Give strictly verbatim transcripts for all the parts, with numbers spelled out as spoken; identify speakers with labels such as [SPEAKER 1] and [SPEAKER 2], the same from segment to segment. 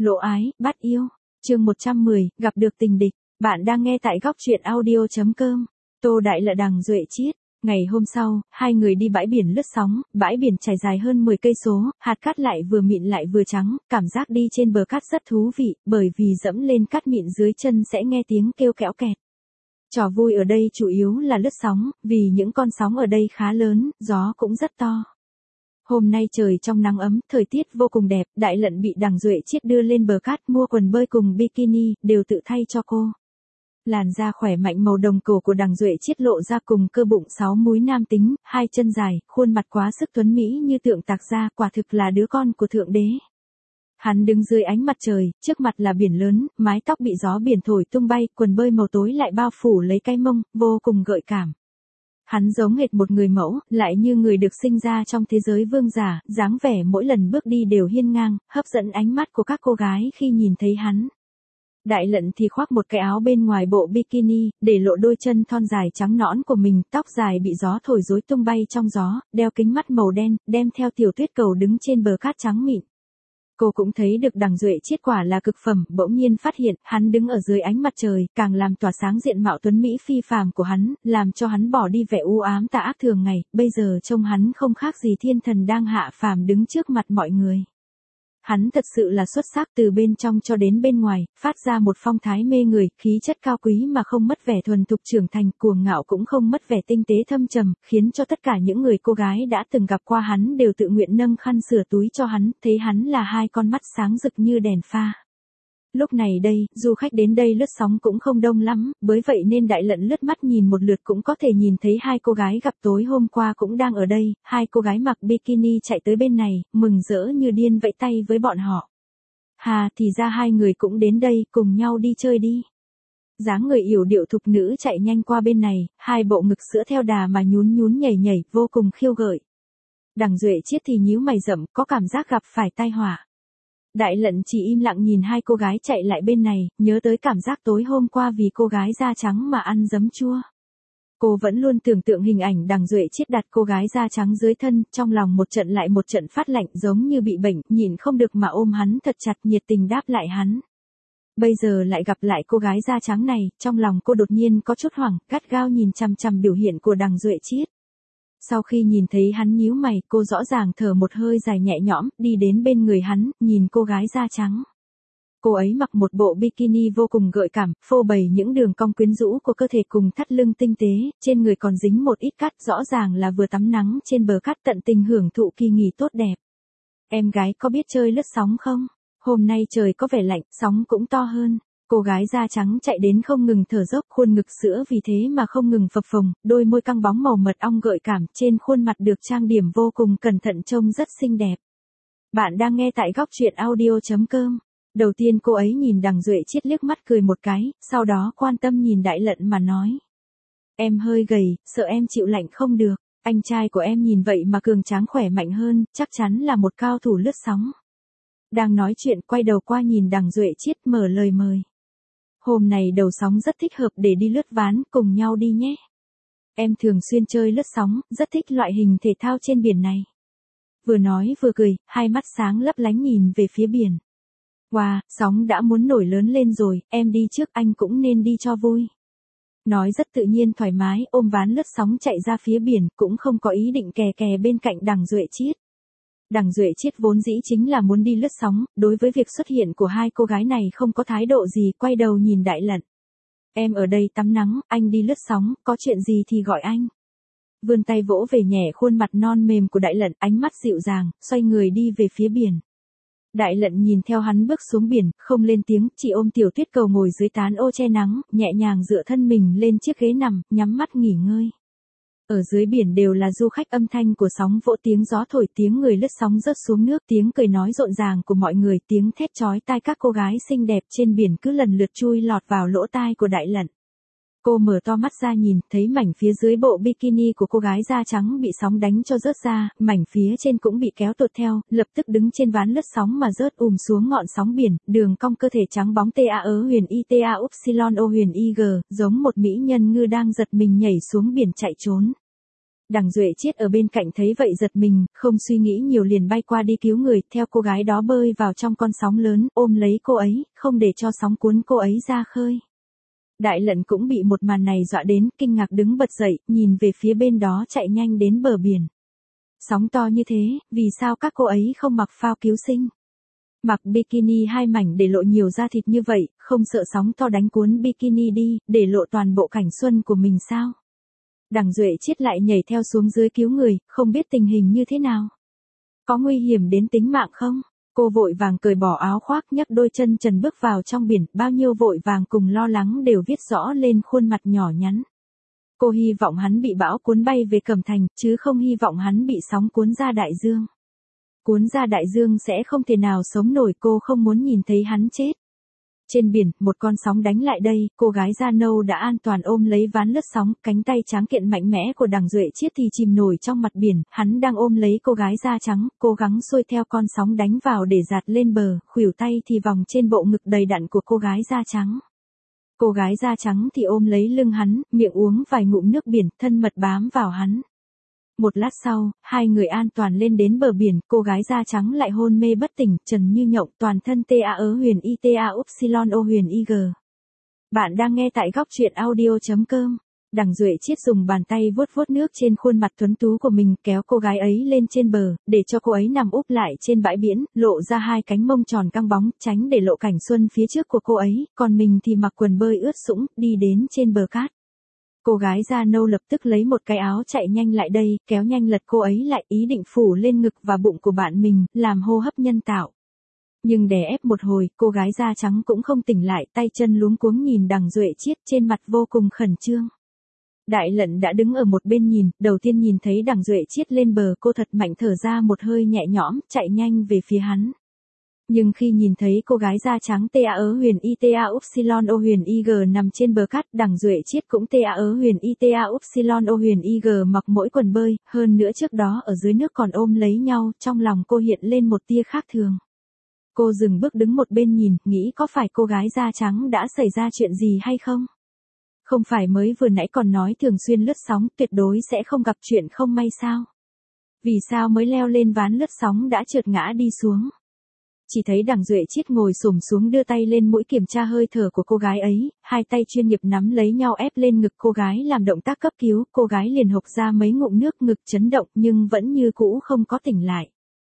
[SPEAKER 1] Lộ ái, bắt yêu. Chương một trăm mười, gặp được tình địch. Bạn đang nghe tại góc truyện audio chấm com. Tô Đại Lệ Đằng Duệ Chiết. Ngày hôm sau, hai người đi bãi biển lướt sóng, bãi biển trải dài hơn mười cây số, hạt cát lại vừa mịn lại vừa trắng, cảm giác đi trên bờ cát rất thú vị, bởi vì dẫm lên cát mịn dưới chân sẽ nghe tiếng kêu kéo kẹt. Trò vui ở đây chủ yếu là lướt sóng, vì những con sóng ở đây khá lớn, gió cũng rất to. Hôm nay trời trong nắng ấm, thời tiết vô cùng đẹp, Đại Lận bị Đằng Duệ Chiết đưa lên bờ cát mua quần bơi cùng bikini, đều tự thay cho cô. Làn da khỏe mạnh màu đồng cổ của Đằng Duệ Chiết lộ ra cùng cơ bụng sáu múi nam tính, hai chân dài, khuôn mặt quá sức tuấn mỹ như tượng tạc gia, quả thực là đứa con của thượng đế. Hắn đứng dưới ánh mặt trời, trước mặt là biển lớn, mái tóc bị gió biển thổi tung bay, quần bơi màu tối lại bao phủ lấy cái mông, vô cùng gợi cảm. Hắn giống hệt một người mẫu, lại như người được sinh ra trong thế giới vương giả, dáng vẻ mỗi lần bước đi đều hiên ngang, hấp dẫn ánh mắt của các cô gái khi nhìn thấy hắn. Đại Lận thì khoác một cái áo bên ngoài bộ bikini, để lộ đôi chân thon dài trắng nõn của mình, tóc dài bị gió thổi rối tung bay trong gió, đeo kính mắt màu đen, đem theo tiểu tuyết cầu đứng trên bờ cát trắng mịn. Cô cũng thấy được Đằng Duệ Chiết quả là cực phẩm, bỗng nhiên phát hiện, hắn đứng ở dưới ánh mặt trời, càng làm tỏa sáng diện mạo tuấn mỹ phi phàm của hắn, làm cho hắn bỏ đi vẻ u ám tà ác thường ngày, bây giờ trông hắn không khác gì thiên thần đang hạ phàm đứng trước mặt mọi người. Hắn thật sự là xuất sắc từ bên trong cho đến bên ngoài, phát ra một phong thái mê người, khí chất cao quý mà không mất vẻ thuần thục trưởng thành, cuồng ngạo cũng không mất vẻ tinh tế thâm trầm, khiến cho tất cả những người cô gái đã từng gặp qua hắn đều tự nguyện nâng khăn sửa túi cho hắn, thấy hắn là hai con mắt sáng rực như đèn pha. Lúc này đây, du khách đến đây lướt sóng cũng không đông lắm, bởi vậy nên Đại Lận lướt mắt nhìn một lượt cũng có thể nhìn thấy hai cô gái gặp tối hôm qua cũng đang ở đây, hai cô gái mặc bikini chạy tới bên này, mừng rỡ như điên vẫy tay với bọn họ. Hà, thì ra hai người cũng đến đây, cùng nhau đi chơi đi. Dáng người yểu điệu thục nữ chạy nhanh qua bên này, hai bộ ngực sữa theo đà mà nhún nhún nhảy nhảy, vô cùng khiêu gợi. Đằng Duệ Chiết thì nhíu mày rậm, có cảm giác gặp phải tai họa. Đại Lận chỉ im lặng nhìn hai cô gái chạy lại bên này, nhớ tới cảm giác tối hôm qua vì cô gái da trắng mà ăn giấm chua. Cô vẫn luôn tưởng tượng hình ảnh Đằng Duệ Chiết đặt cô gái da trắng dưới thân, trong lòng một trận lại một trận phát lạnh giống như bị bệnh, nhịn không được mà ôm hắn thật chặt, nhiệt tình đáp lại hắn. Bây giờ lại gặp lại cô gái da trắng này, trong lòng cô đột nhiên có chút hoảng, gắt gao nhìn chằm chằm biểu hiện của Đằng Duệ Chiết. Sau khi nhìn thấy hắn nhíu mày, cô rõ ràng thở một hơi dài nhẹ nhõm, đi đến bên người hắn, nhìn cô gái da trắng. Cô ấy mặc một bộ bikini vô cùng gợi cảm, phô bày những đường cong quyến rũ của cơ thể cùng thắt lưng tinh tế, trên người còn dính một ít cát, rõ ràng là vừa tắm nắng trên bờ cát tận tình hưởng thụ kỳ nghỉ tốt đẹp. Em gái có biết chơi lướt sóng không? Hôm nay trời có vẻ lạnh, sóng cũng to hơn. Cô gái da trắng chạy đến không ngừng thở dốc, khuôn ngực sữa vì thế mà không ngừng phập phồng, đôi môi căng bóng màu mật ong gợi cảm, trên khuôn mặt được trang điểm vô cùng cẩn thận trông rất xinh đẹp. Bạn đang nghe tại góc truyện audio chấm com. Đầu tiên cô ấy nhìn Đằng Duệ Chiết liếc mắt cười một cái, sau đó quan tâm nhìn Đại Lận mà nói. Em hơi gầy, sợ em chịu lạnh không được, anh trai của em nhìn vậy mà cường tráng khỏe mạnh hơn, chắc chắn là một cao thủ lướt sóng. Đang nói chuyện quay đầu qua nhìn Đằng Duệ Chiết mở lời mời. Hôm này đầu sóng rất thích hợp để đi lướt ván, cùng nhau đi nhé. Em thường xuyên chơi lướt sóng, rất thích loại hình thể thao trên biển này. Vừa nói vừa cười, hai mắt sáng lấp lánh nhìn về phía biển. Wow, sóng đã muốn nổi lớn lên rồi, em đi trước anh cũng nên đi cho vui. Nói rất tự nhiên thoải mái, ôm ván lướt sóng chạy ra phía biển, cũng không có ý định kè kè bên cạnh Đằng Duệ Chiết. Đằng Duệ Chiết vốn dĩ chính là muốn đi lướt sóng, đối với việc xuất hiện của hai cô gái này không có thái độ gì, quay đầu nhìn Đại Lận. Em ở đây tắm nắng, anh đi lướt sóng, có chuyện gì thì gọi anh. Vươn tay vỗ về nhẹ khuôn mặt non mềm của Đại Lận, ánh mắt dịu dàng, xoay người đi về phía biển. Đại Lận nhìn theo hắn bước xuống biển, không lên tiếng, chỉ ôm tiểu tuyết cầu ngồi dưới tán ô che nắng, nhẹ nhàng dựa thân mình lên chiếc ghế nằm, nhắm mắt nghỉ ngơi. Ở dưới biển đều là du khách, âm thanh của sóng vỗ, tiếng gió thổi, tiếng người lướt sóng rớt xuống nước, tiếng cười nói rộn ràng của mọi người, tiếng thét chói tai các cô gái xinh đẹp trên biển cứ lần lượt chui lọt vào lỗ tai của Đại Lận. Cô mở to mắt ra nhìn, thấy mảnh phía dưới bộ bikini của cô gái da trắng bị sóng đánh cho rớt ra, mảnh phía trên cũng bị kéo tuột theo, lập tức đứng trên ván lướt sóng mà rớt ùm xuống ngọn sóng biển, đường cong cơ thể trắng bóng ta ớ huyền y ta upsilon o huyền ig, giống một mỹ nhân ngư đang giật mình nhảy xuống biển chạy trốn. Đằng Duệ Chiết ở bên cạnh thấy vậy giật mình, không suy nghĩ nhiều liền bay qua đi cứu người, theo cô gái đó bơi vào trong con sóng lớn, ôm lấy cô ấy, không để cho sóng cuốn cô ấy ra khơi. Đại Lận cũng bị một màn này dọa đến, kinh ngạc đứng bật dậy, nhìn về phía bên đó chạy nhanh đến bờ biển. Sóng to như thế, vì sao các cô ấy không mặc phao cứu sinh? Mặc bikini hai mảnh để lộ nhiều da thịt như vậy, không sợ sóng to đánh cuốn bikini đi, để lộ toàn bộ cảnh xuân của mình sao? Đằng Duệ Chiết lại nhảy theo xuống dưới cứu người, không biết tình hình như thế nào. Có nguy hiểm đến tính mạng không? Cô vội vàng cởi bỏ áo khoác nhấc đôi chân trần bước vào trong biển, bao nhiêu vội vàng cùng lo lắng đều viết rõ lên khuôn mặt nhỏ nhắn. Cô hy vọng hắn bị bão cuốn bay về Cẩm Thành, chứ không hy vọng hắn bị sóng cuốn ra đại dương. Cuốn ra đại dương sẽ không thể nào sống nổi, cô không muốn nhìn thấy hắn chết. Trên biển, một con sóng đánh lại đây, cô gái da nâu đã an toàn ôm lấy ván lướt sóng, cánh tay tráng kiện mạnh mẽ của Đằng Duệ Chiết thì chìm nổi trong mặt biển, hắn đang ôm lấy cô gái da trắng, cố gắng xuôi theo con sóng đánh vào để dạt lên bờ, khuỷu tay thì vòng trên bộ ngực đầy đặn của cô gái da trắng. Cô gái da trắng thì ôm lấy lưng hắn, miệng uống vài ngụm nước biển, thân mật bám vào hắn. Một lát sau, hai người an toàn lên đến bờ biển, cô gái da trắng lại hôn mê bất tỉnh, trần như nhộng, toàn thân tê a ớ huyền y tê a upsilon o huyền y g. Bạn đang nghe tại góc truyện audio chấm com. Đằng Duệ Chiết dùng bàn tay vuốt vuốt nước trên khuôn mặt tuấn tú của mình, kéo cô gái ấy lên trên bờ, để cho cô ấy nằm úp lại trên bãi biển, lộ ra hai cánh mông tròn căng bóng, tránh để lộ cảnh xuân phía trước của cô ấy, còn mình thì mặc quần bơi ướt sũng, đi đến trên bờ cát. Cô gái da nâu lập tức lấy một cái áo chạy nhanh lại đây, kéo nhanh lật cô ấy lại, ý định phủ lên ngực và bụng của bạn mình, làm hô hấp nhân tạo. Nhưng đè ép một hồi, cô gái da trắng cũng không tỉnh lại, tay chân luống cuống nhìn Đằng Duệ Chiết, trên mặt vô cùng khẩn trương. Đại Lận đã đứng ở một bên nhìn, đầu tiên nhìn thấy Đằng Duệ Chiết lên bờ, cô thật mạnh thở ra một hơi nhẹ nhõm, chạy nhanh về phía hắn. Nhưng khi nhìn thấy cô gái da trắng tê a ớ huyền y tê a upsilon o huyền y g nằm trên bờ cát, Đằng Duệ Chiết cũng tê a ớ huyền y tê a upsilon o huyền y g mặc mỗi quần bơi, hơn nữa trước đó ở dưới nước còn ôm lấy nhau, trong lòng cô hiện lên một tia khác thường. Cô dừng bước đứng một bên nhìn, nghĩ có phải cô gái da trắng đã xảy ra chuyện gì hay không? Không phải mới vừa nãy còn nói thường xuyên lướt sóng, tuyệt đối sẽ không gặp chuyện không may sao? Vì sao mới leo lên ván lướt sóng đã trượt ngã đi xuống? Chỉ thấy Đằng Duệ Chiết ngồi xổm xuống đưa tay lên mũi kiểm tra hơi thở của cô gái ấy, hai tay chuyên nghiệp nắm lấy nhau ép lên ngực cô gái làm động tác cấp cứu, cô gái liền hộc ra mấy ngụm nước, ngực chấn động nhưng vẫn như cũ không có tỉnh lại.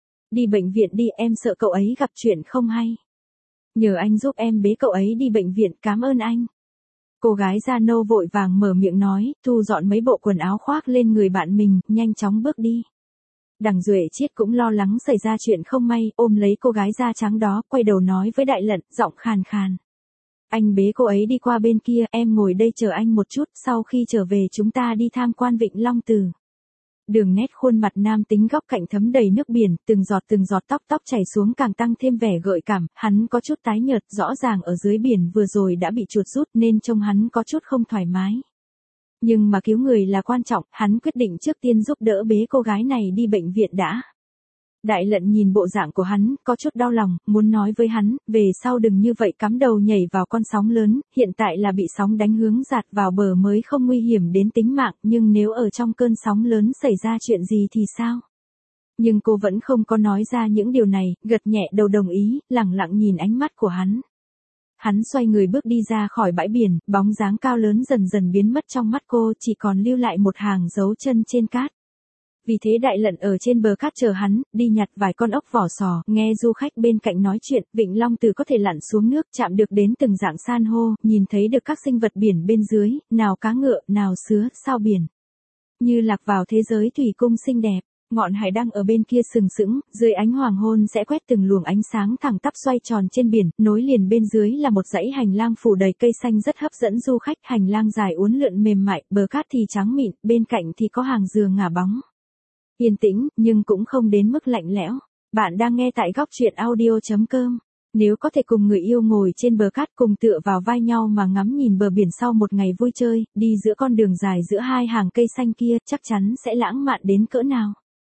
[SPEAKER 1] Đi bệnh viện đi, em sợ cậu ấy gặp chuyện không hay. Nhờ anh giúp em bế cậu ấy đi bệnh viện, cảm ơn anh. Cô gái da nâu vội vàng mở miệng nói, thu dọn mấy bộ quần áo khoác lên người bạn mình, nhanh chóng bước đi. Đằng Duệ Chiết cũng lo lắng xảy ra chuyện không may, ôm lấy cô gái da trắng đó, quay đầu nói với Đại Lận, giọng khàn khàn. Anh bế cô ấy đi qua bên kia, em ngồi đây chờ anh một chút, sau khi trở về chúng ta đi tham quan Vịnh Long Từ. Đường nét khuôn mặt nam tính góc cạnh thấm đầy nước biển, từng giọt từng giọt tóc tóc chảy xuống càng tăng thêm vẻ gợi cảm, hắn có chút tái nhợt, rõ ràng ở dưới biển vừa rồi đã bị chuột rút nên trông hắn có chút không thoải mái. Nhưng mà cứu người là quan trọng, hắn quyết định trước tiên giúp đỡ bế cô gái này đi bệnh viện đã. Đại Lận nhìn bộ dạng của hắn, có chút đau lòng, muốn nói với hắn, về sau đừng như vậy cắm đầu nhảy vào con sóng lớn, hiện tại là bị sóng đánh hướng dạt vào bờ mới không nguy hiểm đến tính mạng, nhưng nếu ở trong cơn sóng lớn xảy ra chuyện gì thì sao? Nhưng cô vẫn không có nói ra những điều này, gật nhẹ đầu đồng ý, lẳng lặng nhìn ánh mắt của hắn. Hắn xoay người bước đi ra khỏi bãi biển, bóng dáng cao lớn dần dần biến mất trong mắt cô, chỉ còn lưu lại một hàng dấu chân trên cát. Vì thế Đại Lận ở trên bờ cát chờ hắn, đi nhặt vài con ốc vỏ sò, nghe du khách bên cạnh nói chuyện, Vịnh Long Từ có thể lặn xuống nước, chạm được đến từng dạng san hô, nhìn thấy được các sinh vật biển bên dưới, nào cá ngựa, nào sứa, sao biển. Như lạc vào thế giới thủy cung xinh đẹp. Ngọn hải đăng ở bên kia sừng sững, dưới ánh hoàng hôn sẽ quét từng luồng ánh sáng thẳng tắp xoay tròn trên biển, nối liền bên dưới là một dãy hành lang phủ đầy cây xanh rất hấp dẫn du khách, hành lang dài uốn lượn mềm mại, bờ cát thì trắng mịn, bên cạnh thì có hàng dừa ngả bóng. Yên tĩnh, nhưng cũng không đến mức lạnh lẽo. Bạn đang nghe tại góc truyện audio chấm com. Nếu có thể cùng người yêu ngồi trên bờ cát cùng tựa vào vai nhau mà ngắm nhìn bờ biển sau một ngày vui chơi, đi giữa con đường dài giữa hai hàng cây xanh kia, chắc chắn sẽ lãng mạn đến cỡ nào.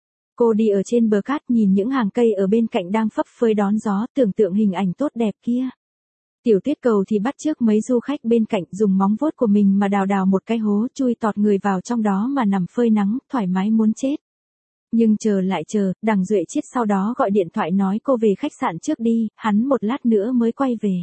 [SPEAKER 1] Cô đi ở trên bờ cát nhìn những hàng cây ở bên cạnh đang phấp phới đón gió, tưởng tượng hình ảnh tốt đẹp kia. Tiểu Tuyết Cầu thì bắt chước mấy du khách bên cạnh dùng móng vuốt của mình mà đào đào một cái hố chui tọt người vào trong đó mà nằm phơi nắng, thoải mái muốn chết. Nhưng chờ lại chờ, Đằng Duệ Chiết sau đó gọi điện thoại nói cô về khách sạn trước đi, hắn một lát nữa mới quay về.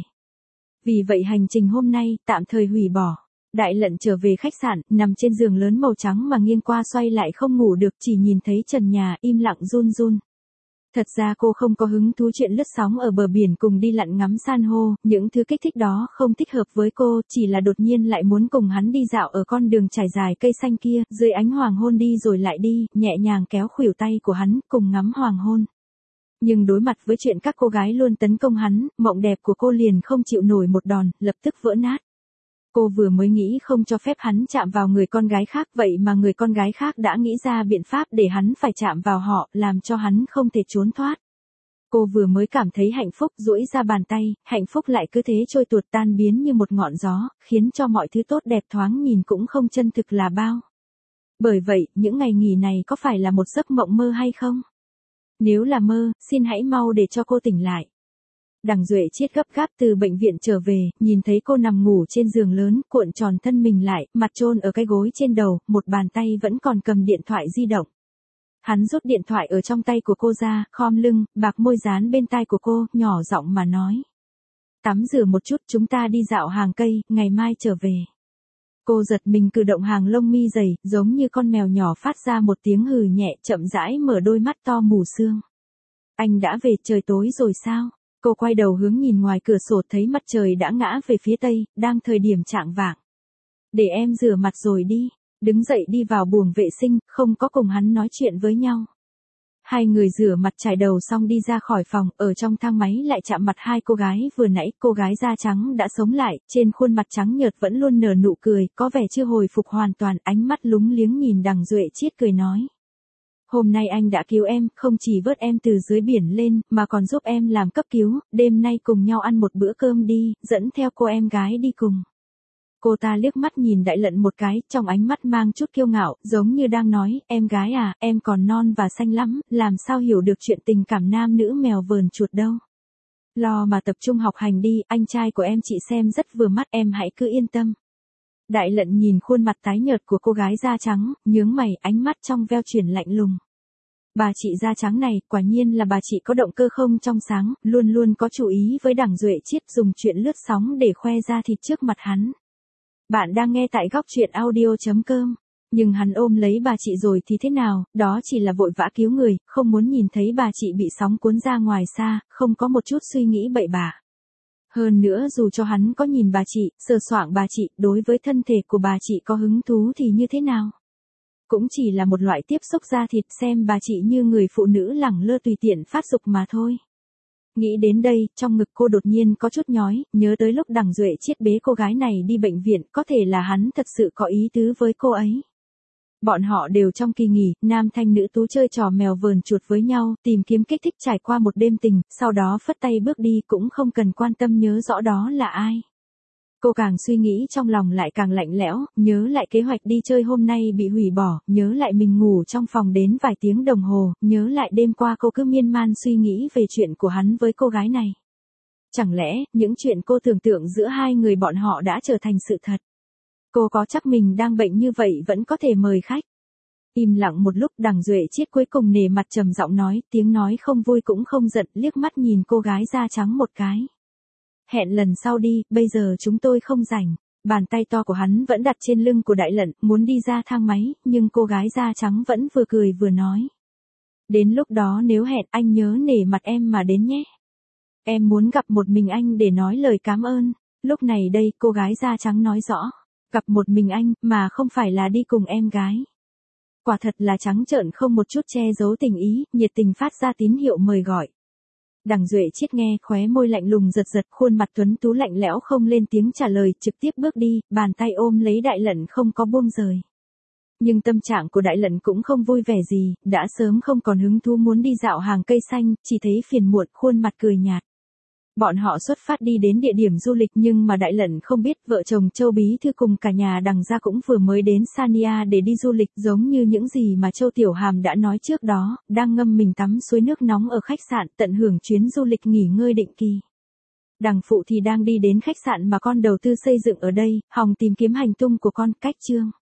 [SPEAKER 1] Vì vậy hành trình hôm nay tạm thời hủy bỏ. Đại Lận trở về khách sạn, nằm trên giường lớn màu trắng mà nghiêng qua xoay lại không ngủ được, chỉ nhìn thấy trần nhà im lặng run run. Thật ra cô không có hứng thú chuyện lướt sóng ở bờ biển cùng đi lặn ngắm san hô, những thứ kích thích đó không thích hợp với cô, chỉ là đột nhiên lại muốn cùng hắn đi dạo ở con đường trải dài cây xanh kia, dưới ánh hoàng hôn đi rồi lại đi, nhẹ nhàng kéo khuỷu tay của hắn, cùng ngắm hoàng hôn. Nhưng đối mặt với chuyện các cô gái luôn tấn công hắn, mộng đẹp của cô liền không chịu nổi một đòn, lập tức vỡ nát. Cô vừa mới nghĩ không cho phép hắn chạm vào người con gái khác, vậy mà người con gái khác đã nghĩ ra biện pháp để hắn phải chạm vào họ, làm cho hắn không thể trốn thoát. Cô vừa mới cảm thấy hạnh phúc, duỗi ra bàn tay, hạnh phúc lại cứ thế trôi tuột tan biến như một ngọn gió, khiến cho mọi thứ tốt đẹp thoáng nhìn cũng không chân thực là bao. Bởi vậy, những ngày nghỉ này có phải là một giấc mộng mơ hay không? Nếu là mơ, xin hãy mau để cho cô tỉnh lại. Đằng Duệ Chiết gấp gáp từ bệnh viện trở về, nhìn thấy cô nằm ngủ trên giường lớn, cuộn tròn thân mình lại, mặt chôn ở cái gối trên đầu, một bàn tay vẫn còn cầm điện thoại di động. Hắn rút điện thoại ở trong tay của cô ra, khom lưng, bạc môi dán bên tai của cô, nhỏ giọng mà nói. Tắm rửa một chút, chúng ta đi dạo hàng cây, ngày mai trở về. Cô giật mình cử động hàng lông mi dày, giống như con mèo nhỏ phát ra một tiếng hừ nhẹ, chậm rãi mở đôi mắt to mù sương. Anh đã về, trời tối rồi sao? Cô quay đầu hướng nhìn ngoài cửa sổ thấy mặt trời đã ngã về phía tây, đang thời điểm chạng vạng. Để em rửa mặt rồi đi. Đứng dậy đi vào buồng vệ sinh, không có cùng hắn nói chuyện với nhau. Hai người rửa mặt chải đầu xong đi ra khỏi phòng, ở trong thang máy lại chạm mặt hai cô gái vừa nãy, cô gái da trắng đã sống lại, trên khuôn mặt trắng nhợt vẫn luôn nở nụ cười, có vẻ chưa hồi phục hoàn toàn, ánh mắt lúng liếng nhìn Đằng Duệ Chiết cười nói. Hôm nay anh đã cứu em, không chỉ vớt em từ dưới biển lên, mà còn giúp em làm cấp cứu, đêm nay cùng nhau ăn một bữa cơm đi, dẫn theo cô em gái đi cùng. Cô ta liếc mắt nhìn Đại Lận một cái, trong ánh mắt mang chút kiêu ngạo, giống như đang nói, em gái à, em còn non và xanh lắm, làm sao hiểu được chuyện tình cảm nam nữ mèo vờn chuột đâu. Lo mà tập trung học hành đi, anh trai của em chị xem rất vừa mắt, em hãy cứ yên tâm. Đại Lận nhìn khuôn mặt tái nhợt của cô gái da trắng, nhướng mày, ánh mắt trong veo chuyển lạnh lùng. Bà chị da trắng này, quả nhiên là bà chị có động cơ không trong sáng, luôn luôn có chú ý với Đằng Duệ Chiết, dùng chuyện lướt sóng để khoe ra thịt trước mặt hắn. Bạn đang nghe tại góc truyện audio chấm com. Nhưng hắn ôm lấy bà chị rồi thì thế nào, đó chỉ là vội vã cứu người, không muốn nhìn thấy bà chị bị sóng cuốn ra ngoài xa, không có một chút suy nghĩ bậy bạ. Hơn nữa dù cho hắn có nhìn bà chị, sờ soạng bà chị, đối với thân thể của bà chị có hứng thú thì như thế nào? Cũng chỉ là một loại tiếp xúc da thịt, xem bà chị như người phụ nữ lẳng lơ tùy tiện phát dục mà thôi. Nghĩ đến đây, trong ngực cô đột nhiên có chút nhói, nhớ tới lúc Đằng Duệ Chiết bế cô gái này đi bệnh viện, có thể là hắn thật sự có ý tứ với cô ấy. Bọn họ đều trong kỳ nghỉ, nam thanh nữ tú chơi trò mèo vờn chuột với nhau, tìm kiếm kích thích trải qua một đêm tình, sau đó phất tay bước đi cũng không cần quan tâm nhớ rõ đó là ai. Cô càng suy nghĩ trong lòng lại càng lạnh lẽo, nhớ lại kế hoạch đi chơi hôm nay bị hủy bỏ, nhớ lại mình ngủ trong phòng đến vài tiếng đồng hồ, nhớ lại đêm qua cô cứ miên man suy nghĩ về chuyện của hắn với cô gái này. Chẳng lẽ, những chuyện cô tưởng tượng giữa hai người bọn họ đã trở thành sự thật? Cô có chắc mình đang bệnh như vậy vẫn có thể mời khách? Im lặng một lúc, Đằng Duệ Chiết cuối cùng nể mặt trầm giọng nói, tiếng nói không vui cũng không giận, liếc mắt nhìn cô gái da trắng một cái. Hẹn lần sau đi, bây giờ chúng tôi không rảnh. Bàn tay to của hắn vẫn đặt trên lưng của Đại Lận, muốn đi ra thang máy, nhưng cô gái da trắng vẫn vừa cười vừa nói. Đến lúc đó nếu hẹn, anh nhớ nể mặt em mà đến nhé. Em muốn gặp một mình anh để nói lời cảm ơn. Lúc này đây, cô gái da trắng nói rõ. Gặp một mình anh, mà không phải là đi cùng em gái. Quả thật là trắng trợn không một chút che giấu tình ý, nhiệt tình phát ra tín hiệu mời gọi. Đằng Duệ Chiết nghe, khóe môi lạnh lùng giật giật, khuôn mặt tuấn tú lạnh lẽo không lên tiếng trả lời, trực tiếp bước đi, bàn tay ôm lấy Đại Lận không có buông rời. Nhưng tâm trạng của Đại Lận cũng không vui vẻ gì, đã sớm không còn hứng thú muốn đi dạo hàng cây xanh, chỉ thấy phiền muộn, khuôn mặt cười nhạt. Bọn họ xuất phát đi đến địa điểm du lịch, nhưng mà Đại Lận không biết vợ chồng Châu Bí Thư cùng cả nhà Đằng gia cũng vừa mới đến Sania để đi du lịch, giống như những gì mà Châu Tiểu Hàm đã nói trước đó, đang ngâm mình tắm suối nước nóng ở khách sạn, tận hưởng chuyến du lịch nghỉ ngơi định kỳ. Đằng Phụ thì đang đi đến khách sạn mà con đầu tư xây dựng ở đây, hòng tìm kiếm hành tung của con, cách Trương